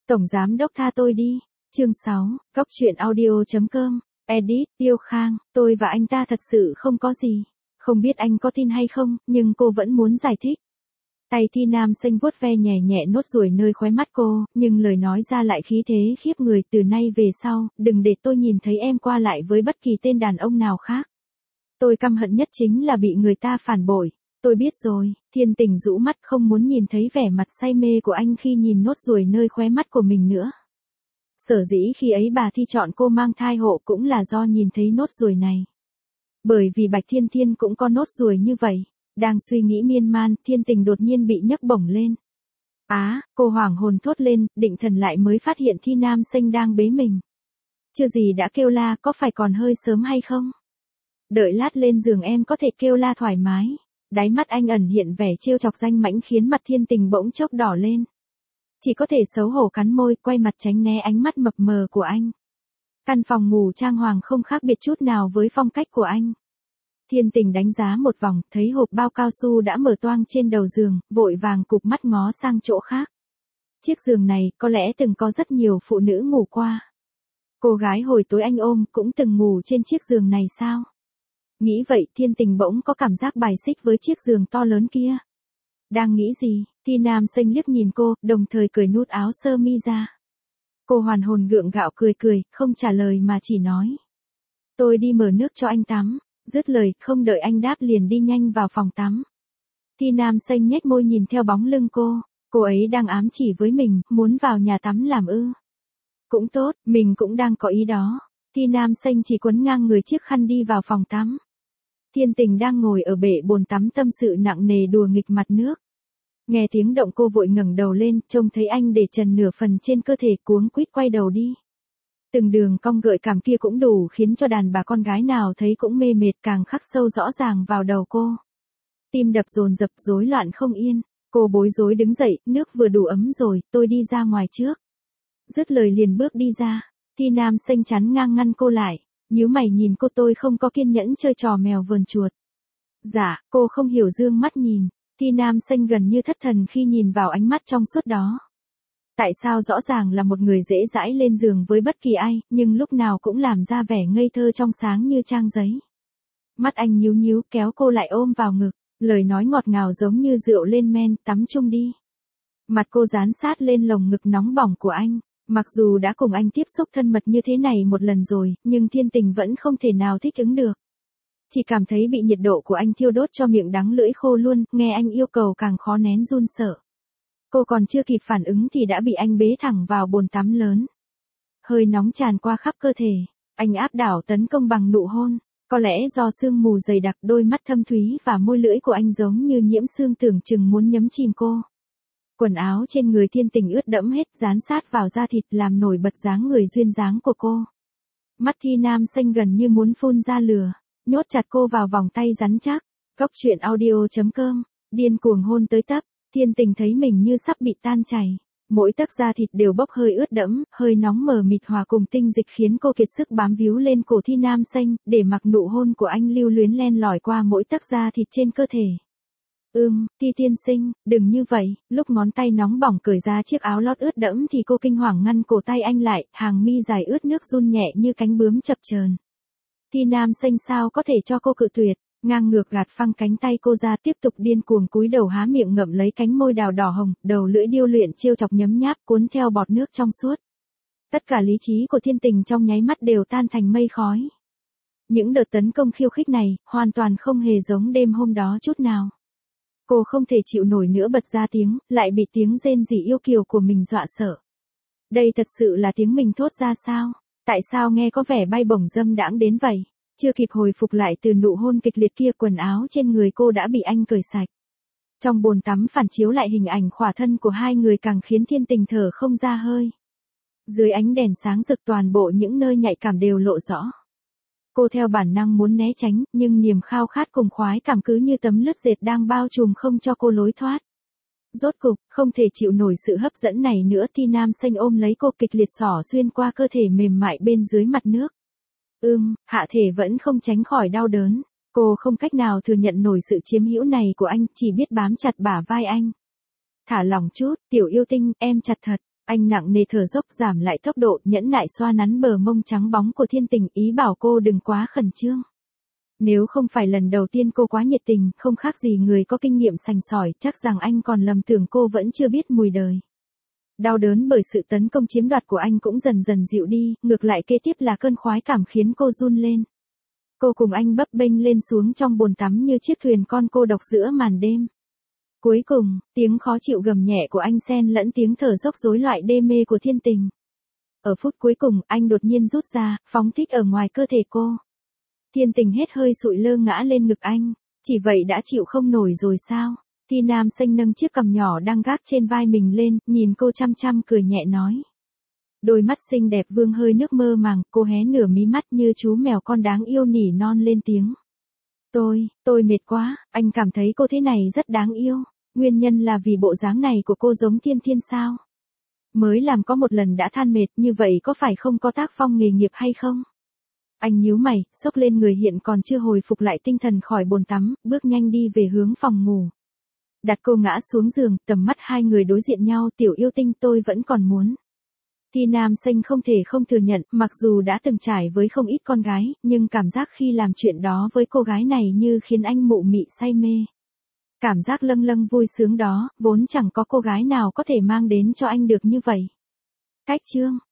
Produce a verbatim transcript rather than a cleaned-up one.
Tổng giám đốc tha tôi đi. Chương sáu, Cóc truyện audio chấm com, edit, Tiêu Khang, tôi và anh ta thật sự không có gì. Không biết anh có tin hay không, nhưng cô vẫn muốn giải thích. Tay Thi Nam Xanh vuốt ve nhẹ nhẹ nốt ruồi nơi khóe mắt cô, nhưng lời nói ra lại khí thế khiếp người. Từ nay về sau, đừng để tôi nhìn thấy em qua lại với bất kỳ tên đàn ông nào khác. Tôi căm hận nhất chính là bị người ta phản bội. Tôi biết rồi. Thiên Tình rũ mắt không muốn nhìn thấy vẻ mặt say mê của anh khi nhìn nốt ruồi nơi khóe mắt của mình nữa. Sở dĩ khi ấy bà Thi chọn cô mang thai hộ cũng là do nhìn thấy nốt ruồi này. Bởi vì Bạch Thiên Thiên cũng có nốt ruồi như vậy. Đang suy nghĩ miên man, Thiên Tình đột nhiên bị nhấc bổng lên. Á, à, cô hoảng hồn thốt lên, định thần lại mới phát hiện Thi Nam Xanh đang bế mình. Chưa gì đã kêu la, có phải còn hơi sớm hay không? Đợi lát lên giường em có thể kêu la thoải mái. Đáy mắt anh ẩn hiện vẻ trêu chọc danh mãnh khiến mặt Thiên Tình bỗng chốc đỏ lên. Chỉ có thể xấu hổ cắn môi, quay mặt tránh né ánh mắt mập mờ của anh. Căn phòng ngủ trang hoàng không khác biệt chút nào với phong cách của anh. Thiên Tình đánh giá một vòng, thấy hộp bao cao su đã mở toang trên đầu giường, vội vàng cụp mắt ngó sang chỗ khác. Chiếc giường này, có lẽ từng có rất nhiều phụ nữ ngủ qua. Cô gái hồi tối anh ôm cũng từng ngủ trên chiếc giường này sao? Nghĩ vậy, Thiên Tình bỗng có cảm giác bài xích với chiếc giường to lớn kia. Đang nghĩ gì? Thi Nam Xanh liếc nhìn cô, đồng thời cởi nút áo sơ mi ra. Cô hoàn hồn gượng gạo cười cười, không trả lời mà chỉ nói. Tôi đi mở nước cho anh tắm. Dứt lời, không đợi anh đáp liền đi nhanh vào phòng tắm. Thi Nam Xanh nhếch môi nhìn theo bóng lưng cô. Cô ấy đang ám chỉ với mình, muốn vào nhà tắm làm ư. Cũng tốt, mình cũng đang có ý đó. Thi Nam Xanh chỉ quấn ngang người chiếc khăn đi vào phòng tắm. Thiên Tình đang ngồi ở bể bồn tắm tâm sự nặng nề đùa nghịch mặt nước. Nghe tiếng động cô vội ngẩng đầu lên, trông thấy anh để trần nửa phần trên cơ thể cuống quýt quay đầu đi. Từng đường cong gợi cảm kia cũng đủ khiến cho đàn bà con gái nào thấy cũng mê mệt, càng khắc sâu rõ ràng vào đầu cô. Tim đập dồn dập rối loạn không yên, cô bối rối đứng dậy, nước vừa đủ ấm rồi, tôi đi ra ngoài trước. Dứt lời liền bước đi ra, Thi Nam Xanh chắn ngang ngăn cô lại, nhíu mày nhìn cô, tôi không có kiên nhẫn chơi trò mèo vờn chuột. Dạ, cô không hiểu dương mắt nhìn, Thi Nam Xanh gần như thất thần khi nhìn vào ánh mắt trong suốt đó. Tại sao rõ ràng là một người dễ dãi lên giường với bất kỳ ai, nhưng lúc nào cũng làm ra vẻ ngây thơ trong sáng như trang giấy. Mắt anh nhíu nhíu kéo cô lại ôm vào ngực, lời nói ngọt ngào giống như rượu lên men, tắm chung đi. Mặt cô dán sát lên lồng ngực nóng bỏng của anh, mặc dù đã cùng anh tiếp xúc thân mật như thế này một lần rồi, nhưng Thiên Tình vẫn không thể nào thích ứng được. Chỉ cảm thấy bị nhiệt độ của anh thiêu đốt cho miệng đắng lưỡi khô luôn, nghe anh yêu cầu càng khó nén run sợ. Cô còn chưa kịp phản ứng thì đã bị anh bế thẳng vào bồn tắm lớn. Hơi nóng tràn qua khắp cơ thể, anh áp đảo tấn công bằng nụ hôn. Có lẽ do sương mù dày đặc, đôi mắt thâm thúy và môi lưỡi của anh giống như nhiễm sương tưởng chừng muốn nhấm chìm cô. Quần áo trên người Thiên Tình ướt đẫm hết, dán sát vào da thịt làm nổi bật dáng người duyên dáng của cô. Mắt Thi Nam Xanh gần như muốn phun ra lửa, nhốt chặt cô vào vòng tay rắn chắc. Cóc truyện audio chấm com, điên cuồng hôn tới tấp. Thiên Tình thấy mình như sắp bị tan chảy, mỗi tấc da thịt đều bốc hơi ướt đẫm, hơi nóng mờ mịt hòa cùng tinh dịch khiến cô kiệt sức bám víu lên cổ Thi Nam Xanh, để mặc nụ hôn của anh lưu luyến len lỏi qua mỗi tấc da thịt trên cơ thể. Ưm, Thi tiên sinh, đừng như vậy. Lúc ngón tay nóng bỏng cởi ra chiếc áo lót ướt đẫm thì cô kinh hoàng ngăn cổ tay anh lại, hàng mi dài ướt nước run nhẹ như cánh bướm chập chờn. Thi Nam Xanh sao có thể cho cô cự tuyệt. Ngang ngược gạt phăng cánh tay cô ra, tiếp tục điên cuồng cúi đầu há miệng ngậm lấy cánh môi đào đỏ hồng, đầu lưỡi điêu luyện trêu chọc nhấm nháp cuốn theo bọt nước trong suốt. Tất cả lý trí của Thiên Tình trong nháy mắt đều tan thành mây khói. Những đợt tấn công khiêu khích này, hoàn toàn không hề giống đêm hôm đó chút nào. Cô không thể chịu nổi nữa bật ra tiếng, lại bị tiếng rên rỉ yêu kiều của mình dọa sợ. Đây thật sự là tiếng mình thốt ra sao? Tại sao nghe có vẻ bay bổng dâm đãng đến vậy? Chưa kịp hồi phục lại từ nụ hôn kịch liệt kia, quần áo trên người cô đã bị anh cởi sạch. Trong bồn tắm phản chiếu lại hình ảnh khỏa thân của hai người càng khiến Thiên Tình thở không ra hơi. Dưới ánh đèn sáng rực toàn bộ những nơi nhạy cảm đều lộ rõ. Cô theo bản năng muốn né tránh, nhưng niềm khao khát cùng khoái cảm cứ như tấm lưới dệt đang bao trùm không cho cô lối thoát. Rốt cục, không thể chịu nổi sự hấp dẫn này nữa, Thi Nam Xanh ôm lấy cô kịch liệt xỏ xuyên qua cơ thể mềm mại bên dưới mặt nước. Ưm, hạ thể vẫn không tránh khỏi đau đớn. Cô không cách nào thừa nhận nổi sự chiếm hữu này của anh, chỉ biết bám chặt bả vai anh. Thả lỏng chút, tiểu yêu tinh, em chặt thật. Anh nặng nề thở dốc giảm lại tốc độ, nhẫn nại xoa nắn bờ mông trắng bóng của Thiên Tình, ý bảo cô đừng quá khẩn trương. Nếu không phải lần đầu tiên cô quá nhiệt tình, không khác gì người có kinh nghiệm sành sỏi, chắc rằng anh còn lầm tưởng cô vẫn chưa biết mùi đời. Đau đớn bởi sự tấn công chiếm đoạt của anh cũng dần dần dịu đi, ngược lại kế tiếp là cơn khoái cảm khiến cô run lên. Cô cùng anh bấp bênh lên xuống trong bồn tắm như chiếc thuyền con cô độc giữa màn đêm. Cuối cùng, tiếng khó chịu gầm nhẹ của anh xen lẫn tiếng thở dốc rối loạn đê mê của Thiên Tình. Ở phút cuối cùng, anh đột nhiên rút ra, phóng thích ở ngoài cơ thể cô. Thiên Tình hết hơi sụi lơ ngã lên ngực anh. Chỉ vậy đã chịu không nổi rồi sao? Thi Nam Xanh nâng chiếc cằm nhỏ đang gác trên vai mình lên, nhìn cô chăm chăm cười nhẹ nói. Đôi mắt xinh đẹp vương hơi nước mơ màng, cô hé nửa mí mắt như chú mèo con đáng yêu nỉ non lên tiếng. Tôi, tôi mệt quá, anh cảm thấy cô thế này rất đáng yêu. Nguyên nhân là vì bộ dáng này của cô giống Thiên Thiên sao? Mới làm có một lần đã than mệt, như vậy có phải không có tác phong nghề nghiệp hay không? Anh nhíu mày, xốc lên người hiện còn chưa hồi phục lại tinh thần khỏi bồn tắm, bước nhanh đi về hướng phòng ngủ. Đặt cô ngã xuống giường, tầm mắt hai người đối diện nhau. Tiểu yêu tinh, tôi vẫn còn muốn. Thi Nam Xanh không thể không thừa nhận, mặc dù đã từng trải với không ít con gái, nhưng cảm giác khi làm chuyện đó với cô gái này như khiến anh mụ mị say mê. Cảm giác lâng lâng vui sướng đó, vốn chẳng có cô gái nào có thể mang đến cho anh được như vậy. Cách chương